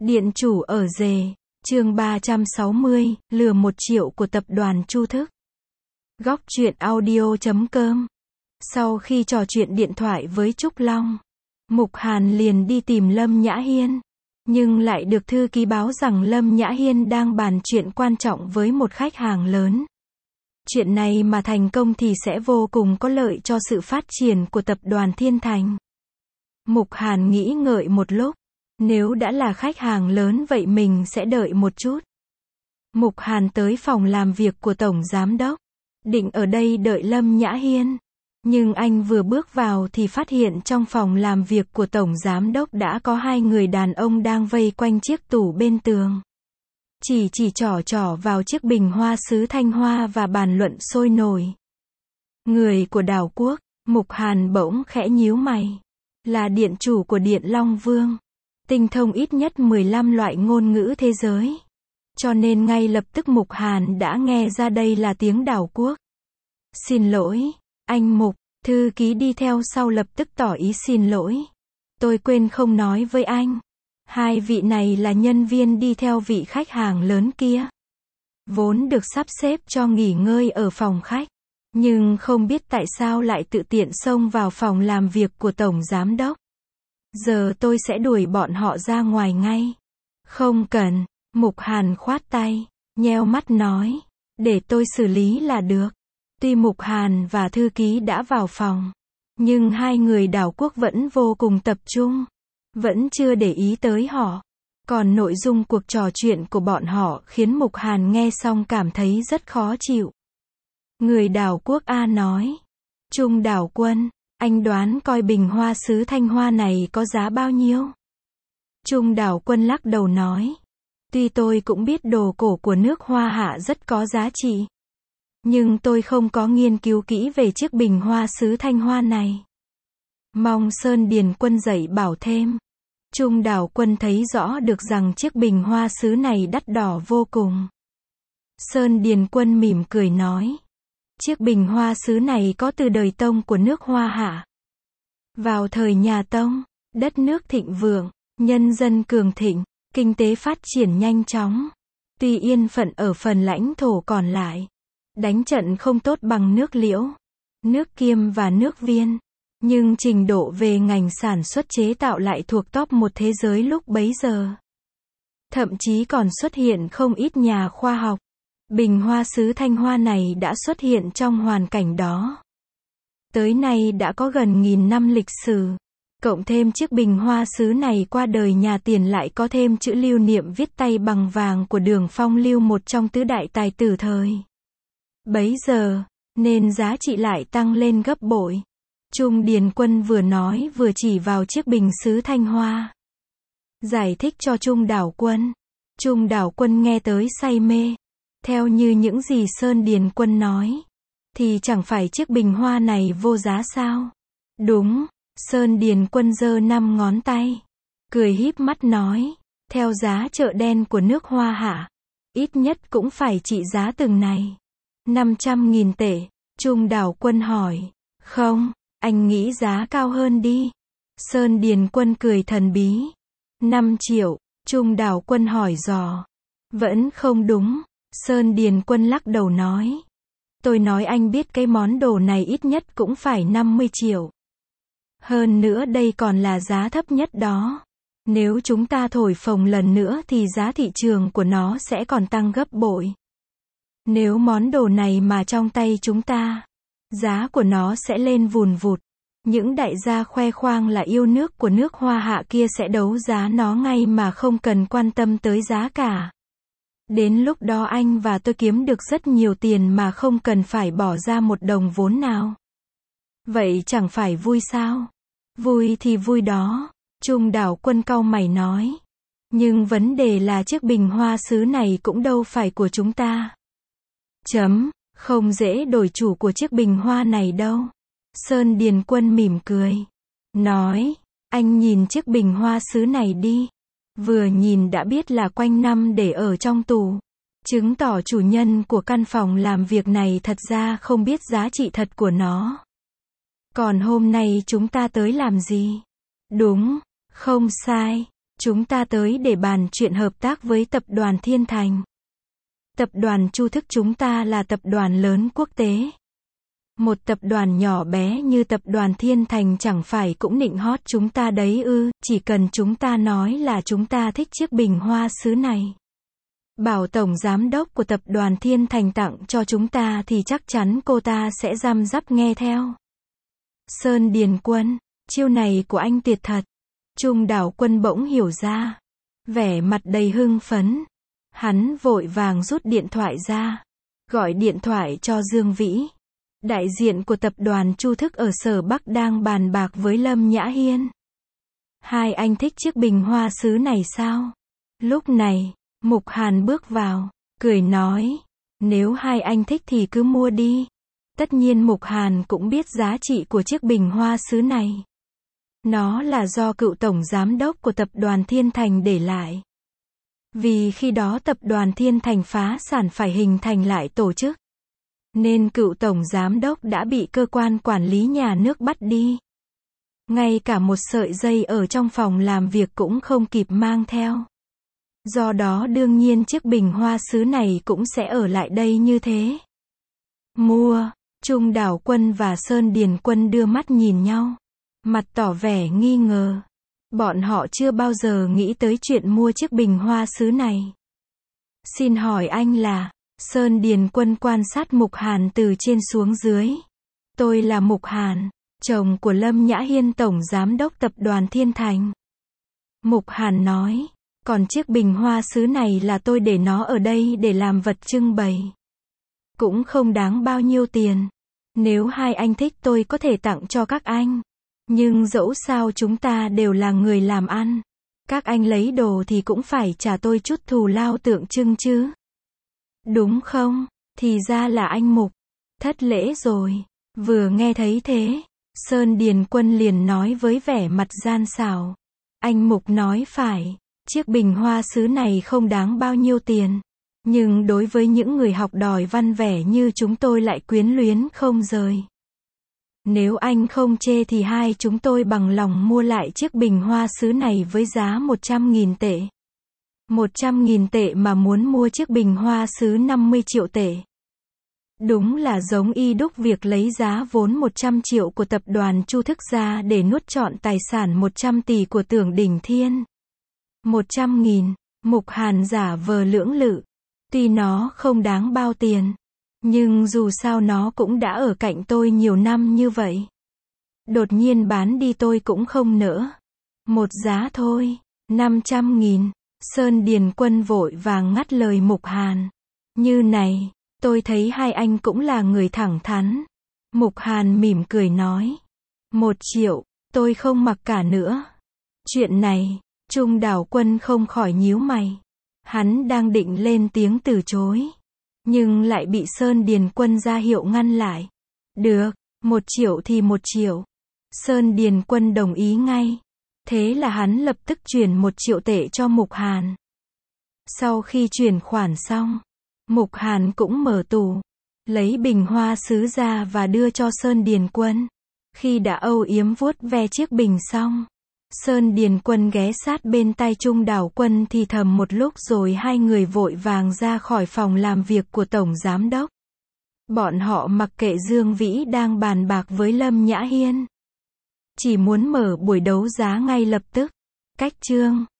Điện chủ ở rề, chương 360, lừa 1 triệu của tập đoàn Chu Thức. Góc truyện audio.com. Sau khi trò chuyện điện thoại với Trúc Long, Mục Hàn liền đi tìm Lâm Nhã Hiên. Nhưng lại được thư ký báo rằng Lâm Nhã Hiên đang bàn chuyện quan trọng với một khách hàng lớn. Chuyện này mà thành công thì sẽ vô cùng có lợi cho sự phát triển của tập đoàn Thiên Thành. Mục Hàn nghĩ ngợi một lúc. Nếu đã là khách hàng lớn vậy mình sẽ đợi một chút. Mục Hàn tới phòng làm việc của Tổng Giám Đốc. Định ở đây đợi Lâm Nhã Hiên. Nhưng anh vừa bước vào thì phát hiện trong phòng làm việc của Tổng Giám Đốc đã có 2 người đàn ông đang vây quanh chiếc tủ bên tường. Chỉ trỏ vào chiếc bình hoa sứ Thanh Hoa và bàn luận sôi nổi. Người của Đảo Quốc, Mục Hàn bỗng khẽ nhíu mày. Là điện chủ của Điện Long Vương. Tinh thông ít nhất 15 loại ngôn ngữ thế giới. Cho nên ngay lập tức Mục Hàn đã nghe ra đây là tiếng Đảo Quốc. Xin lỗi, anh Mục, thư ký đi theo sau lập tức tỏ ý xin lỗi. Tôi quên không nói với anh. 2 vị này là nhân viên đi theo vị khách hàng lớn kia. Vốn được sắp xếp cho nghỉ ngơi ở phòng khách. Nhưng không biết tại sao lại tự tiện xông vào phòng làm việc của Tổng Giám Đốc. Giờ tôi sẽ đuổi bọn họ ra ngoài ngay. Không cần, Mục Hàn khoát tay, nheo mắt nói. Để tôi xử lý là được. Tuy Mục Hàn và thư ký đã vào phòng. Nhưng 2 người Đảo Quốc vẫn vô cùng tập trung. Vẫn chưa để ý tới họ. Còn nội dung cuộc trò chuyện của bọn họ khiến Mục Hàn nghe xong cảm thấy rất khó chịu. Người Đảo Quốc A nói. Trung Đảo Quân. Anh đoán coi bình hoa sứ Thanh Hoa này có giá bao nhiêu? Trung Đảo Quân lắc đầu nói. Tuy tôi cũng biết đồ cổ của nước Hoa Hạ rất có giá trị. Nhưng tôi không có nghiên cứu kỹ về chiếc bình hoa sứ Thanh Hoa này. Mong Sơn Điền Quân dạy bảo thêm. Trung Đảo Quân thấy rõ được rằng chiếc bình hoa sứ này đắt đỏ vô cùng. Sơn Điền Quân mỉm cười nói. Chiếc bình hoa sứ này có từ đời Tông của nước Hoa Hạ. Vào thời nhà Tông, đất nước thịnh vượng, nhân dân cường thịnh, kinh tế phát triển nhanh chóng. Tuy yên phận ở phần lãnh thổ còn lại, đánh trận không tốt bằng nước Liễu, nước Kiêm và nước Viên. Nhưng trình độ về ngành sản xuất chế tạo lại thuộc top 1 thế giới lúc bấy giờ. Thậm chí còn xuất hiện không ít nhà khoa học. Bình hoa sứ Thanh Hoa này đã xuất hiện trong hoàn cảnh đó. Tới nay đã có gần 1000 năm lịch sử. Cộng thêm chiếc bình hoa sứ này qua đời nhà Tiền lại có thêm chữ lưu niệm viết tay bằng vàng của Đường Phong Lưu, một trong tứ đại tài tử thời bấy giờ, nên giá trị lại tăng lên gấp bội. Trung Điền Quân vừa nói vừa chỉ vào chiếc bình sứ Thanh Hoa. Giải thích cho Trung Đảo Quân. Trung Đảo Quân nghe tới say mê. Theo như những gì Sơn Điền Quân nói, thì chẳng phải chiếc bình hoa này vô giá sao? Đúng, Sơn Điền Quân giơ 5 ngón tay, cười híp mắt nói, theo giá chợ đen của nước Hoa Hạ, ít nhất cũng phải trị giá từng này. 500.000 tệ, Trung Đảo Quân hỏi. Không, anh nghĩ giá cao hơn đi. Sơn Điền Quân cười thần bí. 5 triệu, Trung Đảo Quân hỏi dò. Vẫn không đúng. Sơn Điền Quân lắc đầu nói. Tôi nói anh biết cái món đồ này ít nhất cũng phải 50 triệu. Hơn nữa đây còn là giá thấp nhất đó. Nếu chúng ta thổi phồng lần nữa thì giá thị trường của nó sẽ còn tăng gấp bội. Nếu món đồ này mà trong tay chúng ta, giá của nó sẽ lên vùn vụt. Những đại gia khoe khoang là yêu nước của nước Hoa Hạ kia sẽ đấu giá nó ngay mà không cần quan tâm tới giá cả. Đến lúc đó anh và tôi kiếm được rất nhiều tiền mà không cần phải bỏ ra một đồng vốn nào. Vậy chẳng phải vui sao? Vui thì vui đó, Trung Đảo Quân cau mày nói. Nhưng vấn đề là chiếc bình hoa sứ này cũng đâu phải của chúng ta. Không dễ đổi chủ của chiếc bình hoa này đâu. Sơn Điền Quân mỉm cười. Nói, anh nhìn chiếc bình hoa sứ này đi. Vừa nhìn đã biết là quanh năm để ở trong tủ. Chứng tỏ chủ nhân của căn phòng làm việc này thật ra không biết giá trị thật của nó. Còn hôm nay chúng ta tới làm gì? Đúng, không sai. Chúng ta tới để bàn chuyện hợp tác với tập đoàn Thiên Thành. Tập đoàn Chu Thức chúng ta là tập đoàn lớn quốc tế. Một tập đoàn nhỏ bé như tập đoàn Thiên Thành chẳng phải cũng nịnh hót chúng ta đấy ư, chỉ cần chúng ta nói là chúng ta thích chiếc bình hoa sứ này. Bảo tổng giám đốc của tập đoàn Thiên Thành tặng cho chúng ta thì chắc chắn cô ta sẽ răm rắp nghe theo. Sơn Điền Quân, chiêu này của anh tuyệt thật. Trung Đảo Quân bỗng hiểu ra. Vẻ mặt đầy hưng phấn. Hắn vội vàng rút điện thoại ra. Gọi điện thoại cho Dương Vĩ. Đại diện của tập đoàn Chu Thức ở Sở Bắc đang bàn bạc với Lâm Nhã Hiên. Hai anh thích chiếc bình hoa sứ này sao? Lúc này, Mục Hàn bước vào, cười nói. Nếu hai anh thích thì cứ mua đi. Tất nhiên Mục Hàn cũng biết giá trị của chiếc bình hoa sứ này. Nó là do cựu tổng giám đốc của tập đoàn Thiên Thành để lại. Vì khi đó tập đoàn Thiên Thành phá sản phải hình thành lại tổ chức. Nên cựu tổng giám đốc đã bị cơ quan quản lý nhà nước bắt đi. Ngay cả một sợi dây ở trong phòng làm việc cũng không kịp mang theo. Do đó đương nhiên chiếc bình hoa sứ này cũng sẽ ở lại đây như thế. Mua, Trung Đảo Quân và Sơn Điền Quân đưa mắt nhìn nhau. Mặt tỏ vẻ nghi ngờ. Bọn họ chưa bao giờ nghĩ tới chuyện mua chiếc bình hoa sứ này. Xin hỏi anh là... Sơn Điền Quân quan sát Mục Hàn từ trên xuống dưới. Tôi là Mục Hàn, chồng của Lâm Nhã Hiên tổng giám đốc tập đoàn Thiên Thành. Mục Hàn nói, còn chiếc bình hoa sứ này là tôi để nó ở đây để làm vật trưng bày. Cũng không đáng bao nhiêu tiền. Nếu hai anh thích tôi có thể tặng cho các anh. Nhưng dẫu sao chúng ta đều là người làm ăn. Các anh lấy đồ thì cũng phải trả tôi chút thù lao tượng trưng chứ. Đúng không? Thì ra là anh Mục. Thất lễ rồi. Vừa nghe thấy thế, Sơn Điền Quân liền nói với vẻ mặt gian xảo. Anh Mục nói phải. Chiếc bình hoa sứ này không đáng bao nhiêu tiền. Nhưng đối với những người học đòi văn vẻ như chúng tôi lại quyến luyến không rời. Nếu anh không chê thì hai chúng tôi bằng lòng mua lại chiếc bình hoa sứ này với giá 100.000 tệ. 100.000 tệ mà muốn mua chiếc bình hoa sứ 50 triệu tệ. Đúng là giống y đúc việc lấy giá vốn 100 triệu của tập đoàn Chu Thức ra để nuốt trọn tài sản 100 tỷ của Tưởng Đỉnh Thiên. 100.000, Mục Hàn giả vờ lưỡng lự. Tuy nó không đáng bao tiền. Nhưng dù sao nó cũng đã ở cạnh tôi nhiều năm như vậy. Đột nhiên bán đi tôi cũng không nỡ. Một giá thôi, 500.000. Sơn Điền Quân vội vàng ngắt lời Mục Hàn. Như này, tôi thấy hai anh cũng là người thẳng thắn. Mục Hàn mỉm cười nói. 1 triệu, tôi không mặc cả nữa. Chuyện này, Trung Đảo Quân không khỏi nhíu mày. Hắn đang định lên tiếng từ chối. Nhưng lại bị Sơn Điền Quân ra hiệu ngăn lại. Được, 1 triệu thì 1 triệu. Sơn Điền Quân đồng ý ngay. Thế là hắn lập tức chuyển 1 triệu tệ cho Mục Hàn. Sau khi chuyển khoản xong, Mục Hàn cũng mở tủ, lấy bình hoa sứ ra và đưa cho Sơn Điền Quân. Khi đã âu yếm vuốt ve chiếc bình xong, Sơn Điền Quân ghé sát bên tai Trung Đảo Quân thì thầm một lúc rồi hai người vội vàng ra khỏi phòng làm việc của Tổng Giám Đốc. Bọn họ mặc kệ Dương Vĩ đang bàn bạc với Lâm Nhã Hiên. Chỉ muốn mở buổi đấu giá ngay lập tức. Cách chương